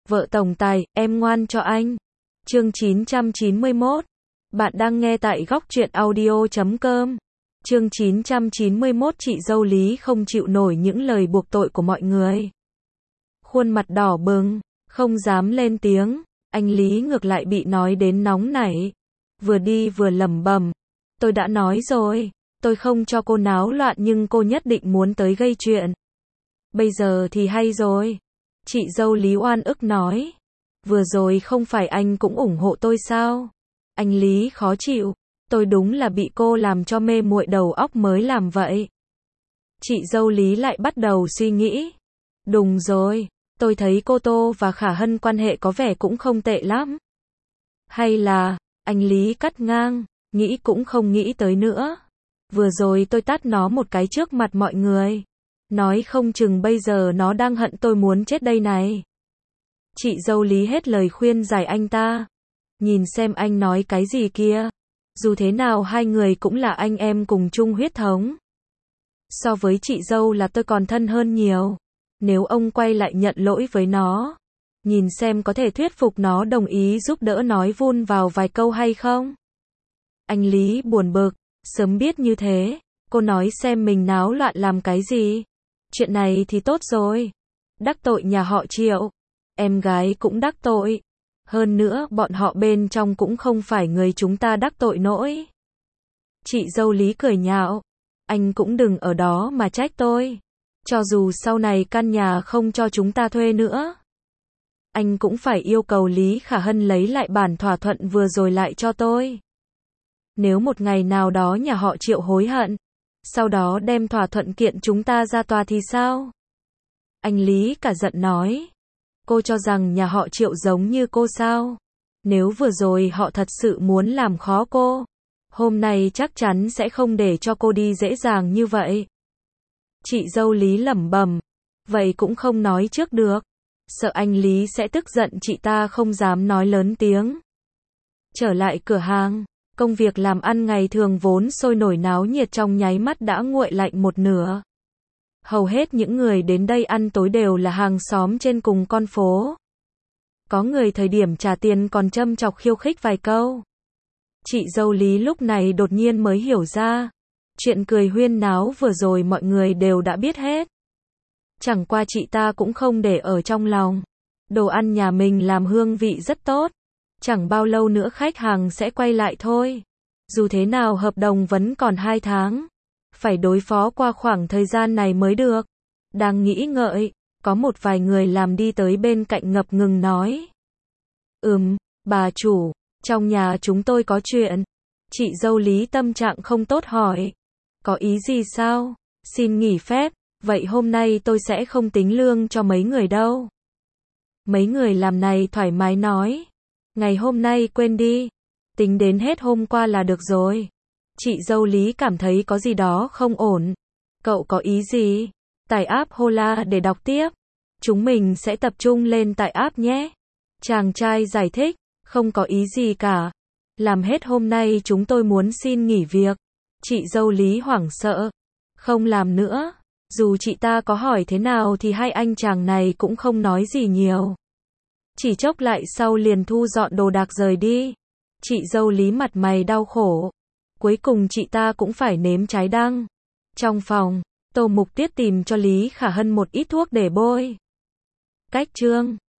Vợ tổng tài, em ngoan cho anh. Chương 991. Bạn đang nghe tại góc truyện audio.com. Chương 991. Chị dâu Lý không chịu nổi những lời buộc tội của mọi người. Khuôn mặt đỏ bừng, không dám lên tiếng. Anh Lý ngược lại bị nói đến nóng nảy. Vừa đi vừa lẩm bẩm. Tôi đã nói rồi, tôi không cho cô náo loạn nhưng cô nhất định muốn tới gây chuyện. Bây giờ thì hay rồi. Chị dâu Lý oan ức nói. Vừa rồi không phải anh cũng ủng hộ tôi sao? Anh Lý khó chịu. Tôi đúng là bị cô làm cho mê muội đầu óc mới làm vậy. Chị dâu Lý lại bắt đầu suy nghĩ. Đúng rồi, tôi thấy cô Tô và Khả Hân quan hệ có vẻ cũng không tệ lắm. Hay là, anh Lý cắt ngang, nghĩ cũng không nghĩ tới nữa. Vừa rồi tôi tát nó một cái trước mặt mọi người. Nói không chừng bây giờ nó đang hận tôi muốn chết đây này. Chị dâu Lý hết lời khuyên giải anh ta. Nhìn xem anh nói cái gì kia. Dù thế nào hai người cũng là anh em cùng chung huyết thống. So với chị dâu là tôi còn thân hơn nhiều. Nếu ông quay lại nhận lỗi với nó, nhìn xem có thể thuyết phục nó đồng ý giúp đỡ nói vun vào vài câu hay không. Anh Lý buồn bực, sớm biết như thế, cô nói xem mình náo loạn làm cái gì. Chuyện này thì tốt rồi. Đắc tội nhà họ Triệu. Em gái cũng đắc tội. Hơn nữa bọn họ bên trong cũng không phải người chúng ta đắc tội nổi. Chị dâu Lý cười nhạo. Anh cũng đừng ở đó mà trách tôi. Cho dù sau này căn nhà không cho chúng ta thuê nữa, anh cũng phải yêu cầu Lý Khả Hân lấy lại bản thỏa thuận vừa rồi lại cho tôi. Nếu một ngày nào đó nhà họ Triệu hối hận, sau đó đem thỏa thuận kiện chúng ta ra tòa thì sao? Anh Lý cả giận nói. Cô cho rằng nhà họ Triệu giống như cô sao? Nếu vừa rồi họ thật sự muốn làm khó cô, hôm nay chắc chắn sẽ không để cho cô đi dễ dàng như vậy. Chị dâu Lý lẩm bẩm. Vậy cũng không nói trước được. Sợ anh Lý sẽ tức giận chị ta không dám nói lớn tiếng. Trở lại cửa hàng, công việc làm ăn ngày thường vốn sôi nổi náo nhiệt trong nháy mắt đã nguội lạnh một nửa. Hầu hết những người đến đây ăn tối đều là hàng xóm trên cùng con phố. Có người thời điểm trả tiền còn châm chọc khiêu khích vài câu. Chị dâu Lý lúc này đột nhiên mới hiểu ra. Chuyện cười huyên náo vừa rồi mọi người đều đã biết hết. Chẳng qua chị ta cũng không để ở trong lòng. Đồ ăn nhà mình làm hương vị rất tốt. Chẳng bao lâu nữa khách hàng sẽ quay lại thôi. Dù thế nào hợp đồng vẫn còn 2 tháng. Phải đối phó qua khoảng thời gian này mới được. Đang nghĩ ngợi, có một vài người làm đi tới bên cạnh ngập ngừng nói. Bà chủ, trong nhà chúng tôi có chuyện. Chị dâu Lý tâm trạng không tốt hỏi. Có ý gì sao? Xin nghỉ phép, vậy hôm nay tôi sẽ không tính lương cho mấy người đâu. Mấy người làm này thoải mái nói. Ngày hôm nay quên đi. Tính đến hết hôm qua là được rồi. Chị dâu Lý cảm thấy có gì đó không ổn. Cậu có ý gì? Tải app Hola để đọc tiếp. Chúng mình sẽ tập trung lên tải app nhé. Chàng trai giải thích. Không có ý gì cả. Làm hết hôm nay chúng tôi muốn xin nghỉ việc. Chị dâu Lý hoảng sợ. Không làm nữa. Dù chị ta có hỏi thế nào thì hai anh chàng này cũng không nói gì nhiều. Chỉ chốc lại sau liền thu dọn đồ đạc rời đi. Chị dâu Lý mặt mày đau khổ. Cuối cùng chị ta cũng phải nếm trái đắng. Trong phòng, Tô Mục Tiết tìm cho Lý Khả Hân một ít thuốc để bôi. Cách chương